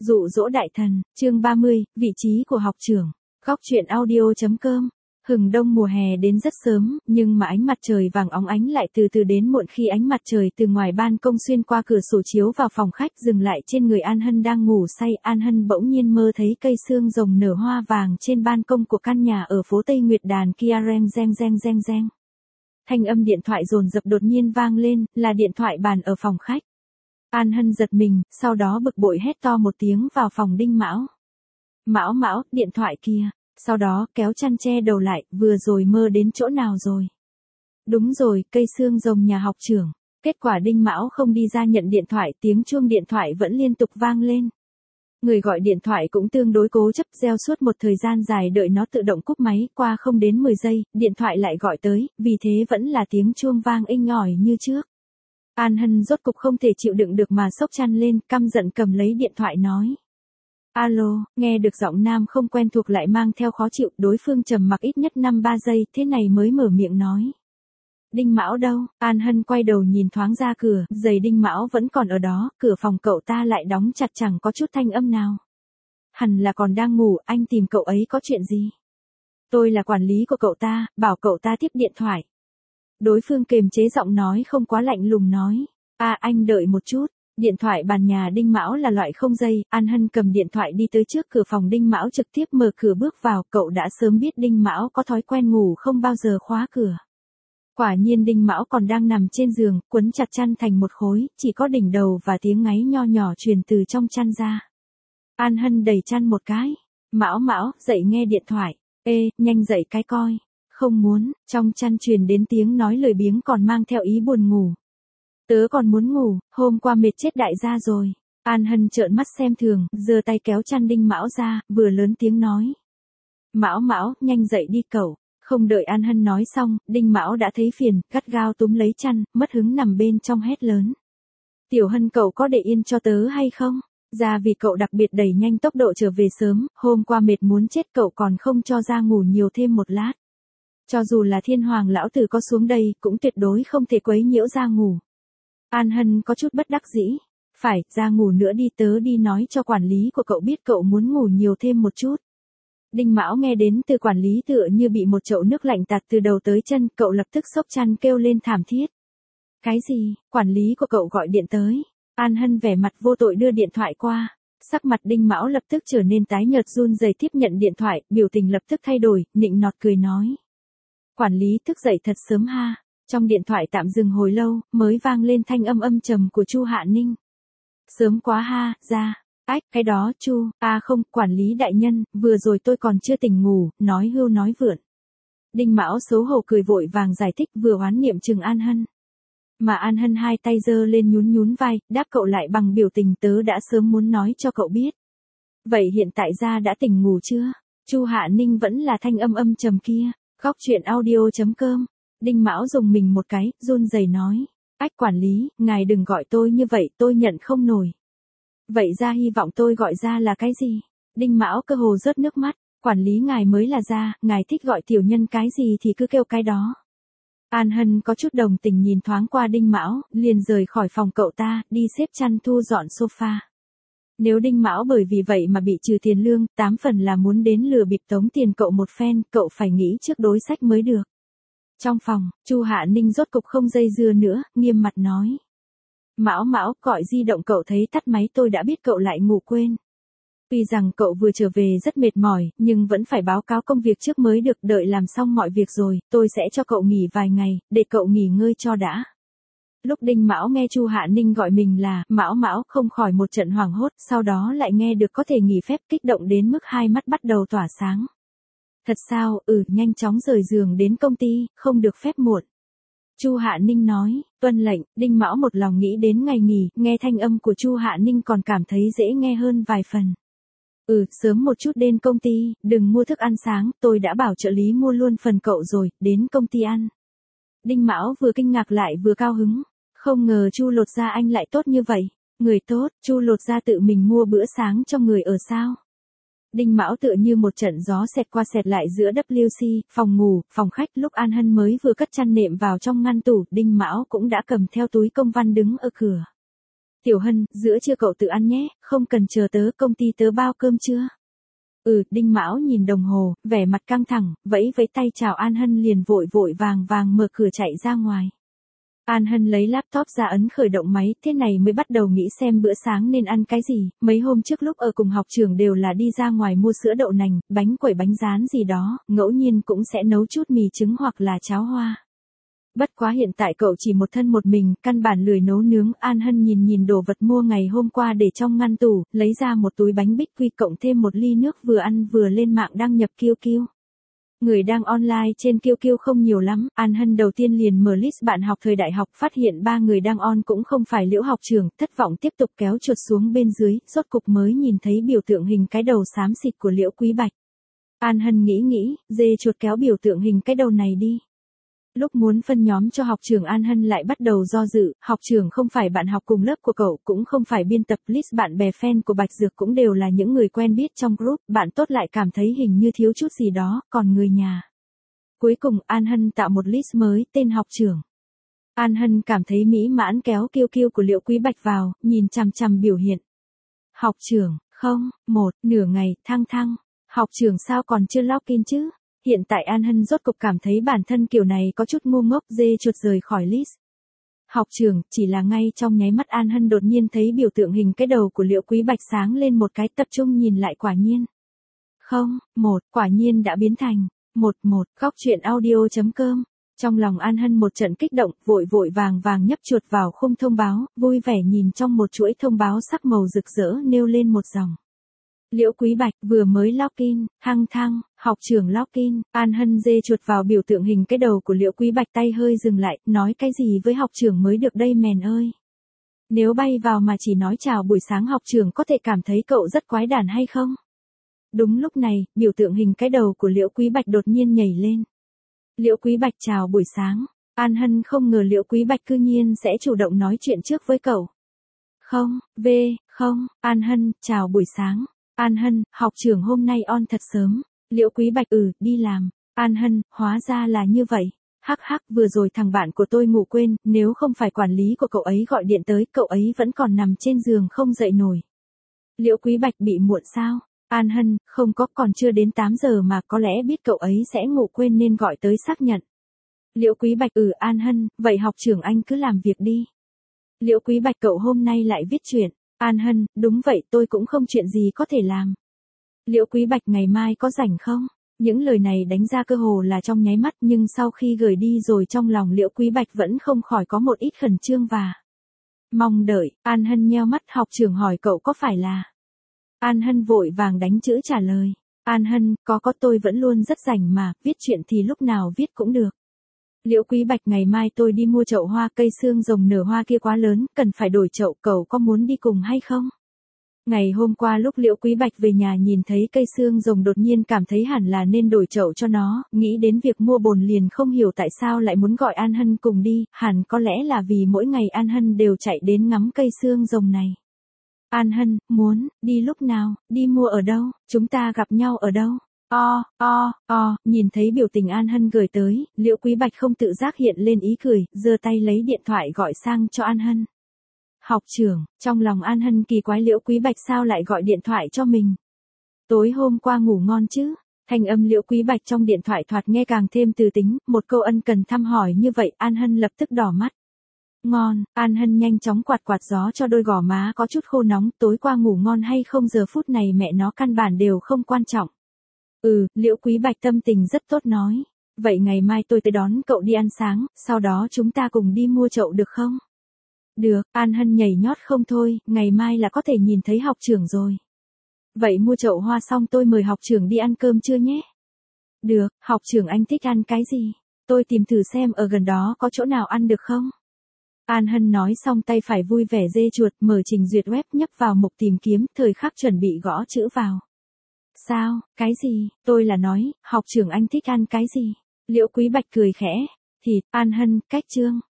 Dụ dỗ đại thần, chương 30, vị trí của học trưởng. Góc truyện audio.com. Hừng đông mùa hè đến rất sớm, nhưng mà ánh mặt trời vàng óng ánh lại từ từ đến muộn khi ánh mặt trời từ ngoài ban công xuyên qua cửa sổ chiếu vào phòng khách dừng lại trên người An Hân đang ngủ say. An Hân bỗng nhiên mơ thấy cây xương rồng nở hoa vàng trên ban công của căn nhà ở phố Tây Nguyệt đàn kia reng reng reng reng reng. Thanh âm điện thoại dồn dập đột nhiên vang lên, là điện thoại bàn ở phòng khách. An Hân giật mình, sau đó bực bội hét to một tiếng vào phòng Đinh Mão. Mão Mão, điện thoại kia. Sau đó kéo chăn che đầu lại, vừa rồi mơ đến chỗ nào rồi? Đúng rồi, cây xương rồng nhà học trưởng. Kết quả Đinh Mão không đi ra nhận điện thoại, tiếng chuông điện thoại vẫn liên tục vang lên. Người gọi điện thoại cũng tương đối cố chấp, reo suốt một thời gian dài đợi nó tự động cúp máy, qua không đến 10 giây, điện thoại lại gọi tới, vì thế vẫn là tiếng chuông vang inh ỏi như trước. An Hân rốt cục không thể chịu đựng được mà xốc chăn lên, căm giận cầm lấy điện thoại nói. Alo, nghe được giọng nam không quen thuộc lại mang theo khó chịu, đối phương trầm mặc ít nhất 5-3 giây, thế này mới mở miệng nói. Đinh Mão đâu? An Hân quay đầu nhìn thoáng ra cửa, giày Đinh Mão vẫn còn ở đó, cửa phòng cậu ta lại đóng chặt chẳng có chút thanh âm nào. Hẳn là còn đang ngủ, anh tìm cậu ấy có chuyện gì? Tôi là quản lý của cậu ta, bảo cậu ta tiếp điện thoại. Đối phương kiềm chế giọng nói không quá lạnh lùng nói. Anh đợi một chút. Điện thoại bàn nhà Đinh Mão là loại không dây, An Hân cầm điện thoại đi tới trước cửa phòng Đinh Mão trực tiếp mở cửa bước vào, cậu đã sớm biết Đinh Mão có thói quen ngủ không bao giờ khóa cửa. Quả nhiên Đinh Mão còn đang nằm trên giường, quấn chặt chăn thành một khối, chỉ có đỉnh đầu và tiếng ngáy nho nhỏ truyền từ trong chăn ra. An Hân đẩy chăn một cái. Mão Mão, dậy nghe điện thoại. Nhanh dậy cái coi. Không muốn, trong chăn truyền đến tiếng nói lười biếng còn mang theo ý buồn ngủ. Tớ còn muốn ngủ, hôm qua mệt chết đại gia rồi. An Hân trợn mắt xem thường, giơ tay kéo chăn Đinh Mão ra, vừa lớn tiếng nói. Mão Mão, nhanh dậy đi cậu. Không đợi An Hân nói xong, Đinh Mão đã thấy phiền, gắt gao túm lấy chăn, mất hứng nằm bên trong hét lớn. Tiểu Hân cậu có để yên cho tớ hay không? Ra vì cậu đặc biệt đẩy nhanh tốc độ trở về sớm, hôm qua mệt muốn chết cậu còn không cho ra ngủ nhiều thêm một lát. Cho dù là thiên hoàng lão tử có xuống đây, cũng tuyệt đối không thể quấy nhiễu ra ngủ. An Hân có chút bất đắc dĩ. Phải, ra ngủ nữa đi, tớ đi nói cho quản lý của cậu biết cậu muốn ngủ nhiều thêm một chút. Đinh Mão nghe đến từ quản lý tựa như bị một chậu nước lạnh tạt từ đầu tới chân, cậu lập tức xốc chăn kêu lên thảm thiết. Cái gì, quản lý của cậu gọi điện tới. An Hân vẻ mặt vô tội đưa điện thoại qua. Sắc mặt Đinh Mão lập tức trở nên tái nhợt, run rẩy tiếp nhận điện thoại, biểu tình lập tức thay đổi, nịnh nọt cười nói. Quản lý thức dậy thật sớm ha. Trong điện thoại tạm dừng hồi lâu, mới vang lên thanh âm âm trầm của Chu Hạ Ninh. Sớm quá ha, ra. Cái đó Chu, không, quản lý đại nhân, vừa rồi tôi còn chưa tỉnh ngủ, nói hưu nói vượn. Đinh Mão xấu hổ cười vội vàng giải thích, vừa oán niệm chừng An Hân. Mà An Hân hai tay giơ lên nhún vai, đáp cậu lại bằng biểu tình, tớ đã sớm muốn nói cho cậu biết. Vậy hiện tại ra đã tỉnh ngủ chưa? Chu Hạ Ninh vẫn là thanh âm âm trầm kia. Góc truyện audio.com. Đinh Mão dùng mình một cái, run rẩy nói. Quản lý, ngài đừng gọi tôi như vậy, tôi nhận không nổi. Vậy ra hy vọng tôi gọi ra là cái gì? Đinh Mão cơ hồ rớt nước mắt. Quản lý ngài mới là ra, ngài thích gọi tiểu nhân cái gì thì cứ kêu cái đó. An Hân có chút đồng tình nhìn thoáng qua Đinh Mão, liền rời khỏi phòng cậu ta, đi xếp chăn thu dọn sofa. Nếu Đinh Mão bởi vì vậy mà bị trừ tiền lương, 8 phần là muốn đến lừa bịp tống tiền cậu một phen, cậu phải nghĩ trước đối sách mới được. Trong phòng, Chu Hạ Ninh rốt cục không dây dưa nữa, nghiêm mặt nói. Mão Mão, gọi di động cậu thấy tắt máy, tôi đã biết cậu lại ngủ quên. Tuy rằng cậu vừa trở về rất mệt mỏi, nhưng vẫn phải báo cáo công việc trước mới được, đợi làm xong mọi việc rồi, tôi sẽ cho cậu nghỉ vài ngày, để cậu nghỉ ngơi cho đã. Lúc Đinh Mão nghe Chu Hạ Ninh gọi mình là Mão Mão, không khỏi một trận hoảng hốt, sau đó lại nghe được có thể nghỉ phép, kích động đến mức hai mắt bắt đầu tỏa sáng. Thật sao? Nhanh chóng rời giường đến công ty, không được phép muộn. Chu Hạ Ninh nói, tuân lệnh. Đinh Mão một lòng nghĩ đến ngày nghỉ, nghe thanh âm của Chu Hạ Ninh còn cảm thấy dễ nghe hơn vài phần. Sớm một chút đến công ty, đừng mua thức ăn sáng, tôi đã bảo trợ lý mua luôn phần cậu rồi, đến công ty ăn. Đinh Mão vừa kinh ngạc lại vừa cao hứng, không ngờ Chu Lột Gia anh lại tốt như vậy, người tốt, Chu Lột Gia tự mình mua bữa sáng cho người ở sao? Đinh Mão tựa như một trận gió xẹt qua xẹt lại giữa WC, phòng ngủ, phòng khách, lúc An Hân mới vừa cất chăn nệm vào trong ngăn tủ, Đinh Mão cũng đã cầm theo túi công văn đứng ở cửa. Tiểu Hân, giữa trưa cậu tự ăn nhé, không cần chờ tớ, công ty tớ bao cơm chưa? Đinh Mão nhìn đồng hồ, vẻ mặt căng thẳng, vẫy vẫy tay chào An Hân liền vội vội vàng vàng mở cửa chạy ra ngoài. An Hân lấy laptop ra ấn khởi động máy, thế này mới bắt đầu nghĩ xem bữa sáng nên ăn cái gì, mấy hôm trước lúc ở cùng học trường đều là đi ra ngoài mua sữa đậu nành, bánh quẩy bánh rán gì đó, ngẫu nhiên cũng sẽ nấu chút mì trứng hoặc là cháo hoa. Bất quá hiện tại cậu chỉ một thân một mình, căn bản lười nấu nướng. An Hân nhìn đồ vật mua ngày hôm qua để trong ngăn tủ, lấy ra một túi bánh bích quy cộng thêm một ly nước vừa ăn vừa lên mạng đăng nhập QQ. Người đang online trên QQ không nhiều lắm, An Hân đầu tiên liền mở list bạn học thời đại học, phát hiện 3 người đang on cũng không phải Liễu học trưởng, thất vọng tiếp tục kéo chuột xuống bên dưới, rốt cục mới nhìn thấy biểu tượng hình cái đầu xám xịt của Liễu Quý Bạch. An Hân nghĩ, dê chuột kéo biểu tượng hình cái đầu này đi. Lúc muốn phân nhóm cho học trưởng An Hân lại bắt đầu do dự, học trưởng không phải bạn học cùng lớp của cậu, cũng không phải biên tập list bạn bè fan của Bạch Dược cũng đều là những người quen biết trong group, bạn tốt lại cảm thấy hình như thiếu chút gì đó, còn người nhà. Cuối cùng An Hân tạo một list mới, tên học trưởng. An Hân cảm thấy mỹ mãn kéo QQ của Liễu Quý Bạch vào, nhìn chằm chằm biểu hiện. Học trưởng, không, nửa ngày, thăng. Học trưởng sao còn chưa login chứ? Hiện tại An Hân rốt cục cảm thấy bản thân kiểu này có chút ngu ngốc, dê chuột rời khỏi list. Học trưởng, chỉ là ngay trong nháy mắt An Hân đột nhiên thấy biểu tượng hình cái đầu của Liễu Quý Bạch sáng lên một cái, tập trung nhìn lại quả nhiên. Quả nhiên đã biến thành Góc truyện audio.com. Trong lòng An Hân một trận kích động, vội vàng nhấp chuột vào khung thông báo, vui vẻ nhìn trong một chuỗi thông báo sắc màu rực rỡ nêu lên một dòng. Liễu Quý Bạch vừa mới login, thăng, học trưởng login. An Hân dê chuột vào biểu tượng hình cái đầu của Liễu Quý Bạch, tay hơi dừng lại, nói cái gì với học trưởng mới được đây mèn ơi. Nếu bay vào mà chỉ nói chào buổi sáng học trưởng có thể cảm thấy cậu rất quái đản hay không? Đúng lúc này, biểu tượng hình cái đầu của Liễu Quý Bạch đột nhiên nhảy lên. Liễu Quý Bạch chào buổi sáng. An Hân không ngờ Liễu Quý Bạch cư nhiên sẽ chủ động nói chuyện trước với cậu. An Hân, chào buổi sáng. An Hân, học trưởng hôm nay on thật sớm. Liễu Quý Bạch, đi làm. An Hân, hóa ra là như vậy. Hắc, vừa rồi thằng bạn của tôi ngủ quên, nếu không phải quản lý của cậu ấy gọi điện tới, cậu ấy vẫn còn nằm trên giường không dậy nổi. Liễu Quý Bạch bị muộn sao? An Hân, không có, còn chưa đến 8 giờ mà, có lẽ biết cậu ấy sẽ ngủ quên nên gọi tới xác nhận. Liễu Quý Bạch, An Hân, vậy học trưởng anh cứ làm việc đi. Liễu Quý Bạch, cậu hôm nay lại viết truyện. An Hân, đúng vậy, tôi cũng không chuyện gì có thể làm. Liễu Quý Bạch, ngày mai có rảnh không? Những lời này đánh ra cơ hồ là trong nháy mắt, nhưng sau khi gửi đi rồi trong lòng Liễu Quý Bạch vẫn không khỏi có một ít khẩn trương và mong đợi. An Hân nheo mắt, học trưởng hỏi cậu có phải là... An Hân vội vàng đánh chữ trả lời. An Hân, có tôi vẫn luôn rất rảnh mà, viết chuyện thì lúc nào viết cũng được. Liễu Quý Bạch, ngày mai tôi đi mua chậu hoa, cây xương rồng nở hoa kia quá lớn, cần phải đổi chậu, cậu có muốn đi cùng hay không? Ngày hôm qua lúc Liễu Quý Bạch về nhà nhìn thấy cây xương rồng đột nhiên cảm thấy hẳn là nên đổi chậu cho nó, nghĩ đến việc mua bồn liền không hiểu tại sao lại muốn gọi An Hân cùng đi, hẳn có lẽ là vì mỗi ngày An Hân đều chạy đến ngắm cây xương rồng này. An Hân, muốn, đi lúc nào, đi mua ở đâu, chúng ta gặp nhau ở đâu? Nhìn thấy biểu tình An Hân gửi tới, Liễu Quý Bạch không tự giác hiện lên ý cười, giơ tay lấy điện thoại gọi sang cho An Hân. Học trưởng, trong lòng An Hân kỳ quái Liễu Quý Bạch sao lại gọi điện thoại cho mình. Tối hôm qua ngủ ngon chứ? Thanh âm Liễu Quý Bạch trong điện thoại thoạt nghe càng thêm từ tính, một câu ân cần thăm hỏi như vậy, An Hân lập tức đỏ mắt. Ngon, An Hân nhanh chóng quạt gió cho đôi gò má có chút khô nóng, tối qua ngủ ngon hay không giờ phút này mẹ nó căn bản đều không quan trọng. Liễu Quý Bạch tâm tình rất tốt nói. Vậy ngày mai tôi tới đón cậu đi ăn sáng, sau đó chúng ta cùng đi mua chậu được không? Được, An Hân nhảy nhót không thôi, ngày mai là có thể nhìn thấy học trưởng rồi. Vậy mua chậu hoa xong tôi mời học trưởng đi ăn cơm trưa nhé. Được, học trưởng anh thích ăn cái gì? Tôi tìm thử xem ở gần đó có chỗ nào ăn được không? An Hân nói xong tay phải vui vẻ dê chuột, mở trình duyệt web nhấp vào mục tìm kiếm, thời khắc chuẩn bị gõ chữ vào. Sao, cái gì, tôi là nói, học trưởng anh thích ăn cái gì? Liễu Quý Bạch cười khẽ. Thịt. An Hân, cách chương.